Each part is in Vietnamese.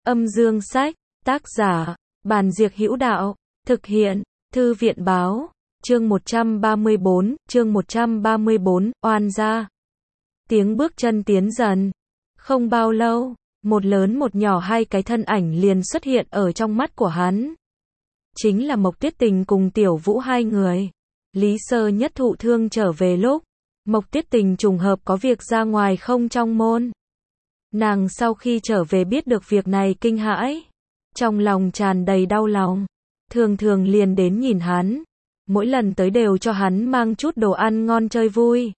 Âm dương sách, tác giả, Bàn Diệc Hữu Đạo, thực hiện, Thư viện báo, chương 134, oan gia. Tiếng bước chân tiến dần. Không bao lâu, một lớn một nhỏ hai cái thân ảnh liền xuất hiện ở trong mắt của hắn. Chính là Mộc Tuyết Tình cùng Tiểu Vũ hai người. Lý Sơ Nhất thụ thương trở về lúc, Mộc Tuyết Tình trùng hợp có việc ra ngoài không trong môn. Nàng sau khi trở về biết được việc này kinh hãi, trong lòng tràn đầy đau lòng, thường thường liền đến nhìn hắn, mỗi lần tới đều cho hắn mang chút đồ ăn ngon chơi vui.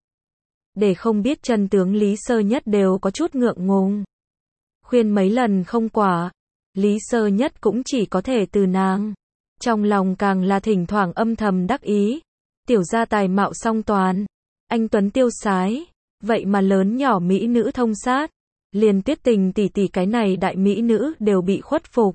Để không biết chân tướng Lý Sơ Nhất đều có chút ngượng ngùng. Khuyên mấy lần không quả, Lý Sơ Nhất cũng chỉ có thể từ nàng. Trong lòng càng là thỉnh thoảng âm thầm đắc ý, tiểu gia tài mạo song toàn, anh tuấn tiêu sái, vậy mà lớn nhỏ mỹ nữ thông sát, liền Tuyết Tình tỷ tỷ cái này đại mỹ nữ đều bị khuất phục.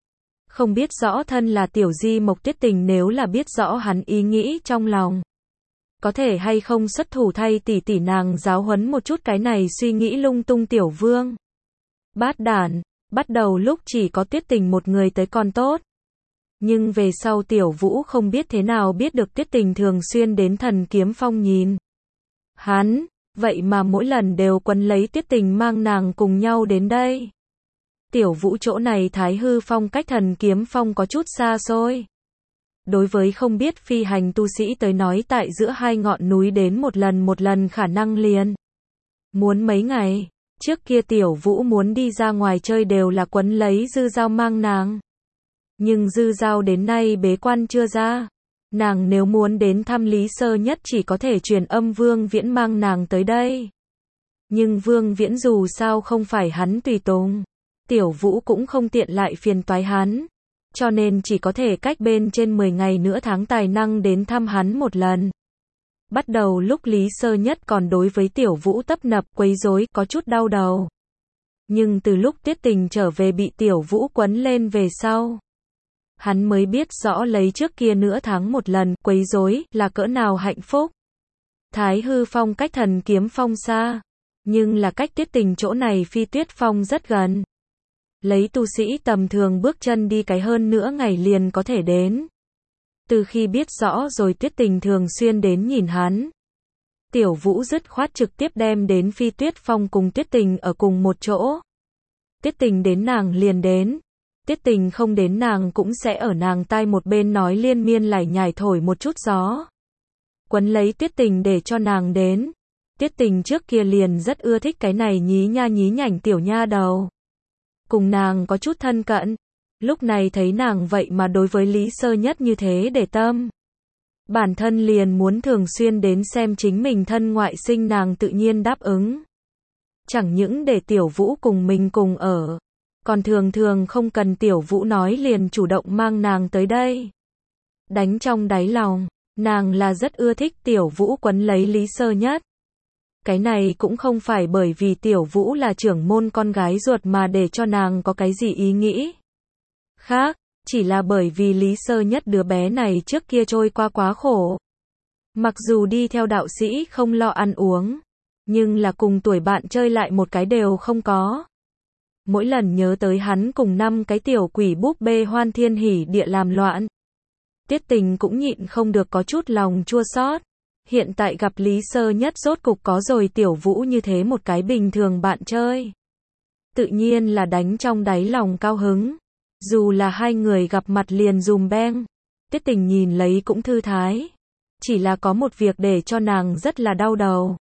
Không biết rõ thân là tiểu di Mộc Tuyết Tình nếu là biết rõ hắn ý nghĩ trong lòng, có thể hay không xuất thủ thay tỷ tỷ nàng giáo huấn một chút cái này suy nghĩ lung tung tiểu vương. Bát đản, bắt đầu lúc chỉ có Tuyết Tình một người tới còn tốt. Nhưng về sau Tiểu Vũ không biết thế nào biết được Tuyết Tình thường xuyên đến Thần Kiếm Phong nhìn hắn, vậy mà mỗi lần đều quấn lấy Tuyết Tình mang nàng cùng nhau đến đây. Tiểu Vũ chỗ này Thái Hư Phong cách Thần Kiếm Phong có chút xa xôi. Đối với không biết phi hành tu sĩ tới nói tại giữa hai ngọn núi đến một lần khả năng liền muốn mấy ngày. Trước kia Tiểu Vũ muốn đi ra ngoài chơi đều là quấn lấy Dư Dao mang nàng. Nhưng Dư Dao đến nay bế quan chưa ra. Nàng nếu muốn đến thăm Lý Sơ Nhất chỉ có thể truyền âm Vương Viễn mang nàng tới đây. Nhưng Vương Viễn dù sao không phải hắn tùy tùng. Tiểu Vũ cũng không tiện lại phiền toái hắn. Cho nên chỉ có thể cách bên trên 10 ngày nữa tháng tài năng đến thăm hắn một lần. Bắt đầu lúc Lý Sơ Nhất còn đối với Tiểu Vũ tấp nập quấy rối có chút đau đầu. Nhưng từ lúc Tuyết Tình trở về bị Tiểu Vũ quấn lên về sau, hắn mới biết rõ lấy trước kia nửa tháng một lần quấy rối là cỡ nào hạnh phúc. Thái Hư Phong cách Thần Kiếm Phong xa, nhưng là cách Tuyết Tình chỗ này Phi Tuyết Phong rất gần. Lấy tu sĩ tầm thường bước chân đi cái hơn nửa ngày liền có thể đến. Từ khi biết rõ rồi Tuyết Tình thường xuyên đến nhìn hắn, Tiểu Vũ dứt khoát trực tiếp đem đến Phi Tuyết Phong cùng Tuyết Tình ở cùng một chỗ. Tuyết Tình đến nàng liền đến, Tuyết Tình không đến nàng cũng sẽ ở nàng tai một bên nói liên miên lải nhải thổi một chút gió. Quấn lấy Tuyết Tình để cho nàng đến. Tuyết Tình trước kia liền rất ưa thích cái này nhí nhảnh tiểu nha đầu. Cùng nàng có chút thân cận. Lúc này thấy nàng vậy mà đối với Lý Sơ Nhất như thế để tâm. Bản thân liền muốn thường xuyên đến xem chính mình thân ngoại sinh nàng tự nhiên đáp ứng. Chẳng những để Tiểu Vũ cùng mình cùng ở, còn thường thường không cần Tiểu Vũ nói liền chủ động mang nàng tới đây. Đánh trong đáy lòng, nàng là rất ưa thích Tiểu Vũ quấn lấy Lý Sơ Nhất. Cái này cũng không phải bởi vì Tiểu Vũ là trưởng môn con gái ruột mà để cho nàng có cái gì ý nghĩ khác, chỉ là bởi vì Lý Sơ Nhất đứa bé này trước kia trôi qua quá khổ. Mặc dù đi theo đạo sĩ không lo ăn uống, nhưng là cùng tuổi bạn chơi lại một cái đều không có. Mỗi lần nhớ tới hắn cùng 5 cái tiểu quỷ búp bê hoan thiên hỉ địa làm loạn, Tuyết Tình cũng nhịn không được có chút lòng chua xót. Hiện tại gặp Lý Sơ Nhất rốt cục có rồi Tiểu Vũ như thế một cái bình thường bạn chơi, tự nhiên là đánh trong đáy lòng cao hứng. Dù là hai người gặp mặt liền dùm beng, Tuyết Tình nhìn lấy cũng thư thái. Chỉ là có một việc để cho nàng rất là đau đầu.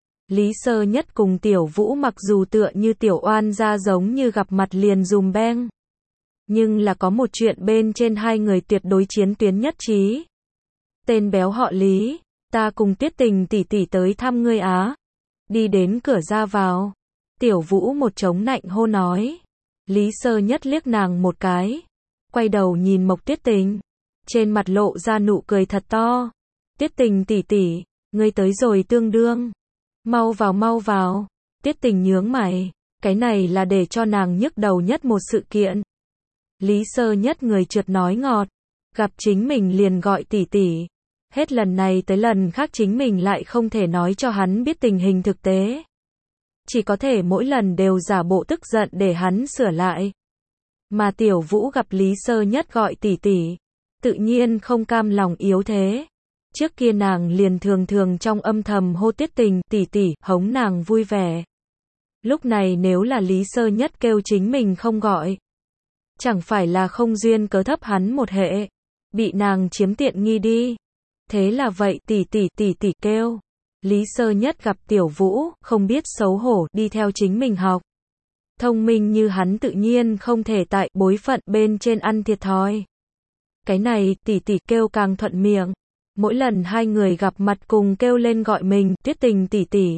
Lý Sơ Nhất cùng Tiểu Vũ mặc dù tựa như tiểu oan gia giống như gặp mặt liền dùm beng, nhưng là có một chuyện bên trên hai người tuyệt đối chiến tuyến nhất trí. Tên béo họ Lý, ta cùng Tuyết Tình tỷ tỷ tới thăm ngươi á. Đi đến cửa ra vào, Tiểu Vũ một chống nạnh hô nói. Lý Sơ Nhất liếc nàng một cái, quay đầu nhìn Mộc Tuyết Tình, trên mặt lộ ra nụ cười thật to. Tuyết Tình tỷ tỷ, ngươi tới rồi tương đương. Mau vào. Tuyết Tình nhướng mày, cái này là để cho nàng nhức đầu nhất một sự kiện. Lý Sơ Nhất người trượt nói ngọt, gặp chính mình liền gọi tỷ tỷ. Hết lần này tới lần khác chính mình lại không thể nói cho hắn biết tình hình thực tế. Chỉ có thể mỗi lần đều giả bộ tức giận để hắn sửa lại. Mà Tiểu Vũ gặp Lý Sơ Nhất gọi tỷ tỷ, tự nhiên không cam lòng yếu thế. Trước kia nàng liền thường thường trong âm thầm hô Tiết Tình, tỷ tỷ, hống nàng vui vẻ. Lúc này nếu là Lý Sơ Nhất kêu chính mình không gọi, chẳng phải là không duyên cớ thấp hắn một hệ, bị nàng chiếm tiện nghi đi. Thế là vậy, tỷ tỷ kêu. Lý Sơ Nhất gặp Tiểu Vũ, không biết xấu hổ, đi theo chính mình học. Thông minh như hắn tự nhiên không thể tại bối phận bên trên ăn thiệt thòi. Cái này, tỷ tỷ kêu càng thuận miệng. Mỗi lần hai người gặp mặt cùng kêu lên gọi mình, Tiết Tình tỷ tỷ.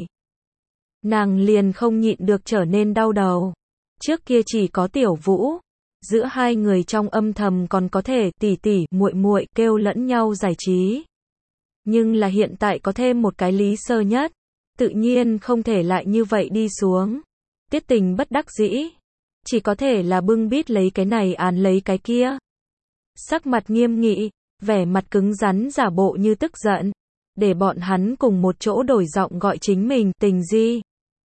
Nàng liền không nhịn được trở nên đau đầu. Trước kia chỉ có Tiểu Vũ, giữa hai người trong âm thầm còn có thể tỷ tỷ, muội muội kêu lẫn nhau giải trí. Nhưng là hiện tại có thêm một cái Lý Sơ Nhất, tự nhiên không thể lại như vậy đi xuống. Tiết Tình bất đắc dĩ, chỉ có thể là bưng bít lấy cái này án lấy cái kia. Sắc mặt nghiêm nghị, vẻ mặt cứng rắn giả bộ như tức giận, để bọn hắn cùng một chỗ đổi giọng gọi chính mình, Tình Di.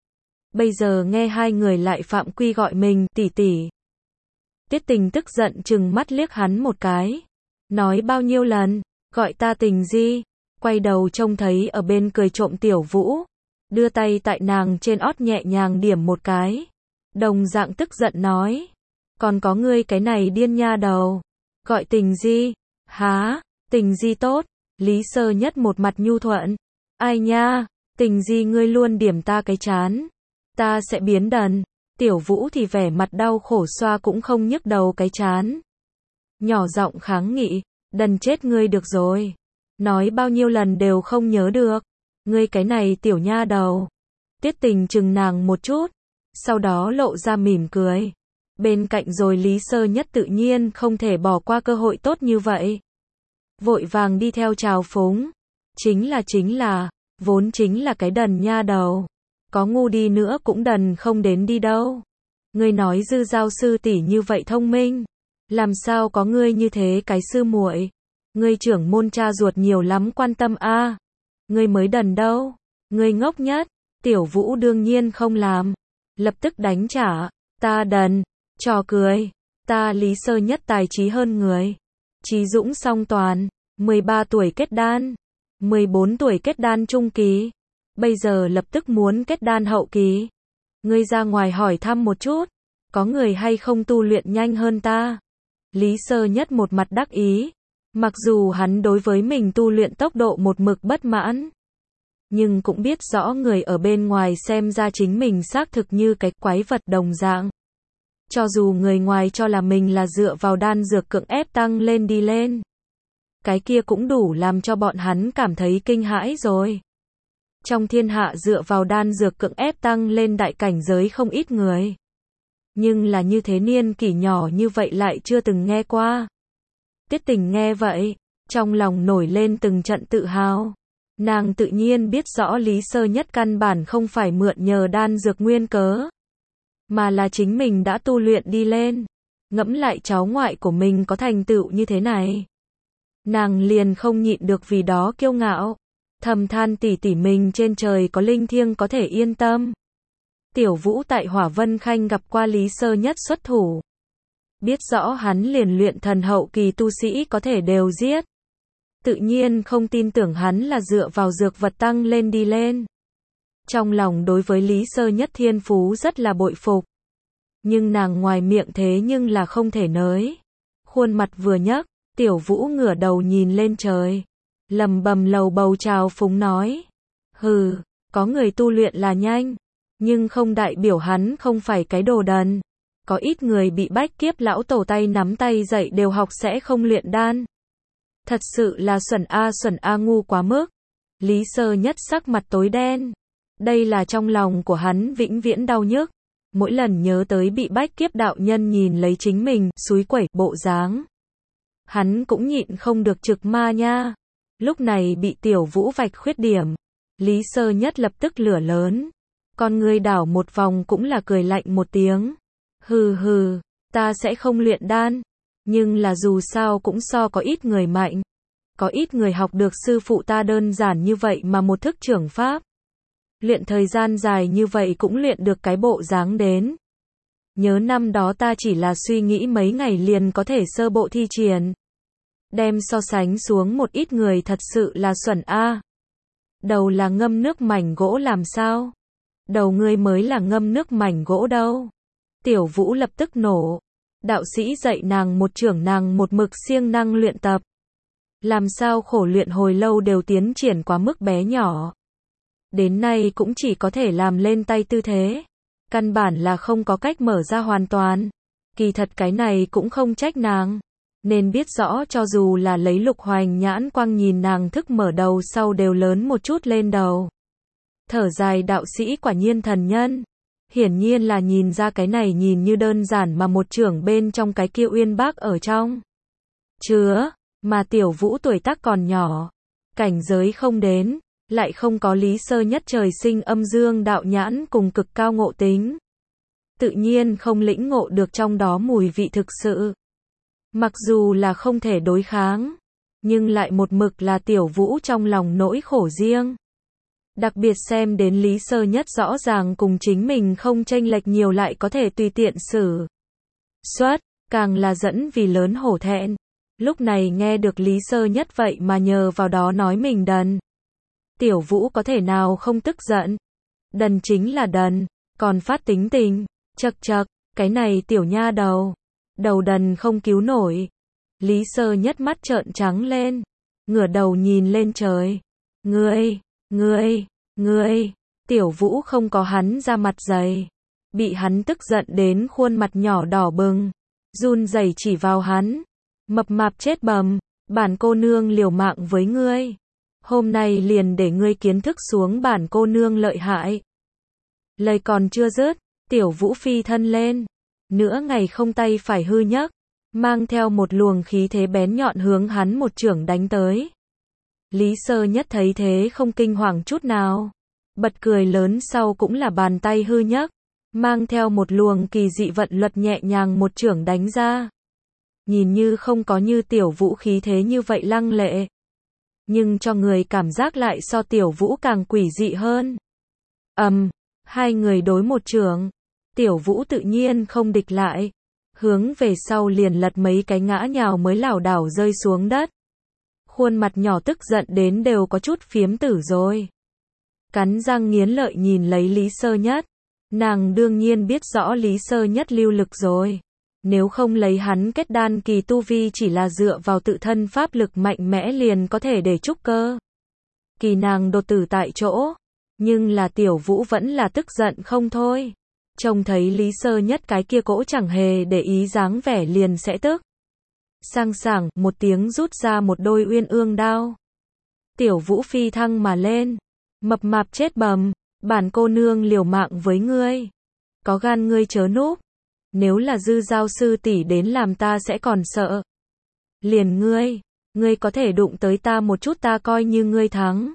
Bây giờ nghe hai người lại phạm quy gọi mình, tỷ tỷ. Tiết Tình tức giận trừng mắt liếc hắn một cái. Nói bao nhiêu lần, gọi ta Tình Di. Quay đầu trông thấy ở bên cười trộm Tiểu Vũ, đưa tay tại nàng trên ót nhẹ nhàng điểm một cái. Đồng dạng tức giận nói, còn có ngươi cái này điên nha đầu, gọi Tình Di, há, Tình Di tốt. Lý Sơ Nhất một mặt nhu thuận, ai nha, Tình Di ngươi luôn điểm ta cái chán, ta sẽ biến đần. Tiểu Vũ thì vẻ mặt đau khổ xoa cũng không nhức đầu cái chán. Nhỏ giọng kháng nghị, đần chết ngươi được rồi. Nói bao nhiêu lần đều không nhớ được. Ngươi cái này tiểu nha đầu. Tiết Tình chừng nàng một chút, sau đó lộ ra mỉm cười. Bên cạnh rồi Lý Sơ Nhất tự nhiên không thể bỏ qua cơ hội tốt như vậy. Vội vàng đi theo chào phúng. Chính là, vốn chính là cái đần nha đầu. Có ngu đi nữa cũng đần không đến đi đâu. Ngươi nói Dư Giao sư tỷ như vậy thông minh, làm sao có ngươi như thế cái sư muội? Ngươi trưởng môn cha ruột nhiều lắm quan tâm a. Ngươi mới đần đâu, ngươi ngốc nhất. Tiểu Vũ đương nhiên không làm, lập tức đánh trả, ta đần, trò cười, ta Lý Sơ Nhất tài trí hơn người. Trí dũng song toàn, 13 tuổi kết đan, 14 tuổi kết đan trung kỳ, bây giờ lập tức muốn kết đan hậu kỳ. Ngươi ra ngoài hỏi thăm một chút, có người hay không tu luyện nhanh hơn ta? Lý Sơ Nhất một mặt đắc ý, mặc dù hắn đối với mình tu luyện tốc độ một mực bất mãn, nhưng cũng biết rõ người ở bên ngoài xem ra chính mình xác thực như cái quái vật đồng dạng. Cho dù người ngoài cho là mình là dựa vào đan dược cưỡng ép tăng lên đi lên, cái kia cũng đủ làm cho bọn hắn cảm thấy kinh hãi rồi. Trong thiên hạ dựa vào đan dược cưỡng ép tăng lên đại cảnh giới không ít người. Nhưng là như thế niên kỷ nhỏ như vậy lại chưa từng nghe qua. Tiết Tình nghe vậy, trong lòng nổi lên từng trận tự hào. Nàng tự nhiên biết rõ Lý Sơ Nhất căn bản không phải mượn nhờ đan dược nguyên cớ, mà là chính mình đã tu luyện đi lên. Ngẫm lại cháu ngoại của mình có thành tựu như thế này, nàng liền không nhịn được vì đó kiêu ngạo. Thầm than tỷ tỷ mình trên trời có linh thiêng có thể yên tâm. Tiểu Vũ tại Hỏa Vân Khanh gặp qua Lý Sơ Nhất xuất thủ, biết rõ hắn liền luyện thần hậu kỳ tu sĩ có thể đều giết, tự nhiên không tin tưởng hắn là dựa vào dược vật tăng lên đi lên. Trong lòng đối với Lý Sơ Nhất thiên phú rất là bội phục, nhưng nàng ngoài miệng thế nhưng là không thể nới. Khuôn mặt vừa nhấc, Tiểu Vũ ngửa đầu nhìn lên trời, lầm bầm lầu bầu chào phúng nói, hừ, có người tu luyện là nhanh, nhưng không đại biểu hắn không phải cái đồ đần. Có ít người bị bách kiếp lão tổ tay nắm tay dạy đều học sẽ không luyện đan. Thật sự là xuẩn a ngu quá mức. Lý Sơ Nhất sắc mặt tối đen. Đây là trong lòng của hắn vĩnh viễn đau nhức. Mỗi lần nhớ tới bị bách kiếp đạo nhân nhìn lấy chính mình, xúi quẩy, bộ dáng, hắn cũng nhịn không được trực ma nha. Lúc này bị Tiểu Vũ vạch khuyết điểm, Lý Sơ Nhất lập tức lửa lớn. Con người đảo một vòng cũng là cười lạnh một tiếng. Hừ hừ, ta sẽ không luyện đan, nhưng là dù sao cũng so có ít người mạnh. Có ít người học được sư phụ ta đơn giản như vậy mà một thức trưởng pháp. Luyện thời gian dài như vậy cũng luyện được cái bộ dáng đến. nhớ năm đó ta chỉ là suy nghĩ mấy ngày liền có thể sơ bộ thi triển. Đem so sánh xuống một ít người thật sự là xuẩn a. Đầu là ngâm nước mảnh gỗ làm sao? Đầu ngươi mới là ngâm nước mảnh gỗ đâu. Tiểu Vũ lập tức nổ. Đạo sĩ dạy nàng một chưởng nàng một mực siêng năng luyện tập. Làm sao khổ luyện hồi lâu đều tiến triển quá mức bé nhỏ. Đến nay cũng chỉ có thể làm lên tay tư thế. Căn bản là không có cách mở ra hoàn toàn. Kỳ thật cái này cũng không trách nàng. Nên biết rõ cho dù là lấy Lục Hoành nhãn quang nhìn nàng thức mở đầu sau đều lớn một chút lên đầu. Thở dài đạo sĩ quả nhiên thần nhân. Hiển nhiên là nhìn ra cái này nhìn như đơn giản mà một chưởng bên trong cái kia uyên bác ở trong. Chứa, mà Tiểu Vũ tuổi tác còn nhỏ. Cảnh giới không đến, lại không có Lý Sơ Nhất trời sinh âm dương đạo nhãn cùng cực cao ngộ tính. Tự nhiên không lĩnh ngộ được trong đó mùi vị thực sự. Mặc dù là không thể đối kháng, nhưng lại một mực là Tiểu Vũ trong lòng nỗi khổ riêng. Đặc biệt xem đến Lý Sơ Nhất rõ ràng cùng chính mình không chênh lệch nhiều lại có thể tùy tiện xử xuất, càng là dẫn vì lớn hổ thẹn. Lúc này nghe được Lý Sơ Nhất vậy mà nhờ vào đó nói mình đần. Tiểu Vũ có thể nào không tức giận? Đần chính là đần, còn phát tính tình, chậc chậc, cái này tiểu nha đầu. Đầu đần không cứu nổi. Lý Sơ Nhất mắt trợn trắng lên, ngửa đầu nhìn lên trời. Ngươi, Tiểu Vũ không có hắn ra mặt dày. Bị hắn tức giận đến khuôn mặt nhỏ đỏ bừng, run rẩy chỉ vào hắn. Mập mạp chết bầm, bản cô nương liều mạng với ngươi. Hôm nay liền để ngươi kiến thức xuống bản cô nương lợi hại. Lời còn chưa dứt, Tiểu Vũ phi thân lên. Nửa ngày không tay phải hư nhấc, mang theo một luồng khí thế bén nhọn hướng hắn một chưởng đánh tới. Lý Sơ Nhất thấy thế không kinh hoàng chút nào. Bật cười lớn sau cũng là bàn tay hư nhấc, mang theo một luồng kỳ dị vận luật nhẹ nhàng một chưởng đánh ra. Nhìn như không có như Tiểu Vũ khí thế như vậy lăng lệ. Nhưng cho người cảm giác lại so Tiểu Vũ càng quỷ dị hơn. Hai người đối một chưởng. Tiểu Vũ tự nhiên không địch lại. Hướng về sau liền lật mấy cái ngã nhào mới lảo đảo rơi xuống đất. Khuôn mặt nhỏ tức giận đến đều có chút phiếm tử rồi. Cắn răng nghiến lợi nhìn lấy Lý Sơ Nhất. Nàng đương nhiên biết rõ Lý Sơ Nhất lưu lực rồi. Nếu không lấy hắn kết đan kỳ tu vi chỉ là dựa vào tự thân pháp lực mạnh mẽ liền có thể để trúc cơ kỳ nàng đột tử tại chỗ. Nhưng là Tiểu Vũ vẫn là tức giận không thôi. Trông thấy Lý Sơ Nhất cái kia cỗ chẳng hề để ý dáng vẻ liền sẽ tức. Sang sảng một tiếng rút ra một đôi uyên ương đao. Tiểu Vũ phi thăng mà lên. Mập mạp chết bầm, bản cô nương liều mạng với ngươi. Có gan ngươi chớ núp. Nếu là Dư Giao sư tỷ đến làm ta sẽ còn sợ. Liền ngươi có thể đụng tới ta một chút ta coi như ngươi thắng.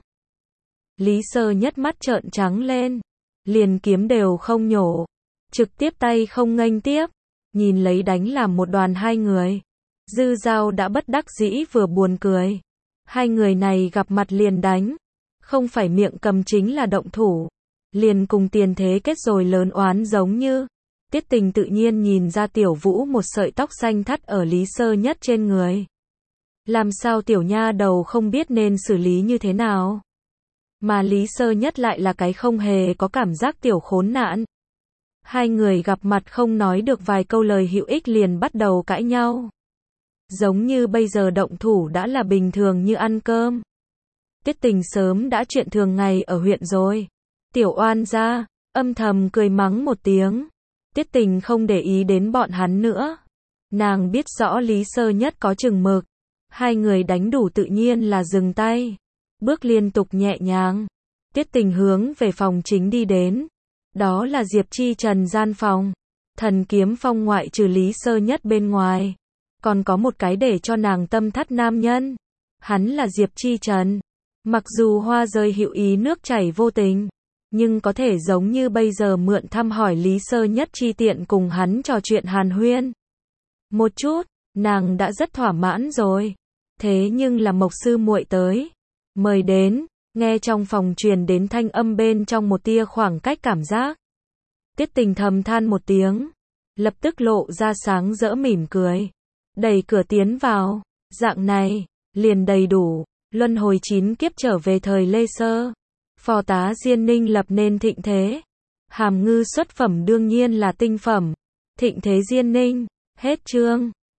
Lý Sơ Nhất mắt trợn trắng lên, liền kiếm đều không nhổ, trực tiếp tay không nghênh tiếp, nhìn lấy đánh làm một đoàn hai người. Dư Giao đã bất đắc dĩ vừa buồn cười. Hai người này gặp mặt liền đánh, không phải miệng cầm chính là động thủ, liền cùng tiền thế kết rồi lớn oán giống như. Tiết Tình tự nhiên nhìn ra Tiểu Vũ một sợi tóc xanh thắt ở Lý Sơ Nhất trên người. Làm sao tiểu nha đầu không biết nên xử lý như thế nào. Mà Lý Sơ Nhất lại là cái không hề có cảm giác tiểu khốn nạn. Hai người gặp mặt không nói được vài câu lời hữu ích liền bắt đầu cãi nhau. Giống như bây giờ động thủ đã là bình thường như ăn cơm. Tiết Tình sớm đã chuyện thường ngày ở huyện rồi. Tiểu oan gia, âm thầm cười mắng một tiếng. Tiết Tình không để ý đến bọn hắn nữa. Nàng biết rõ Lý Sơ Nhất có chừng mực. Hai người đánh đủ tự nhiên là dừng tay. Bước liên tục nhẹ nhàng. Tiết Tình hướng về phòng chính đi đến. Đó là Diệp Chi Trần gian phòng. Thần kiếm phong ngoại trừ Lý Sơ Nhất bên ngoài. Còn có một cái để cho nàng tâm thắt nam nhân. Hắn là Diệp Chi Trần. Mặc dù hoa rơi hữu ý nước chảy vô tình. Nhưng có thể giống như bây giờ mượn thăm hỏi Lý Sơ Nhất chi tiện cùng hắn trò chuyện hàn huyên. Một chút, nàng đã rất thỏa mãn rồi. Thế nhưng là Mộc sư muội tới. Mời đến, nghe trong phòng truyền đến thanh âm bên trong một tia khoảng cách cảm giác. Tiết Tình thầm than một tiếng. lập tức lộ ra sáng rỡ mỉm cười. Đẩy cửa tiến vào. Dạng này, liền đầy đủ. Luân hồi 9 kiếp trở về thời Lê Sơ. Phò tá Diên Ninh lập nên thịnh thế. Hàm Ngư xuất phẩm đương nhiên là tinh phẩm. Thịnh thế Diên Ninh. Hết chương.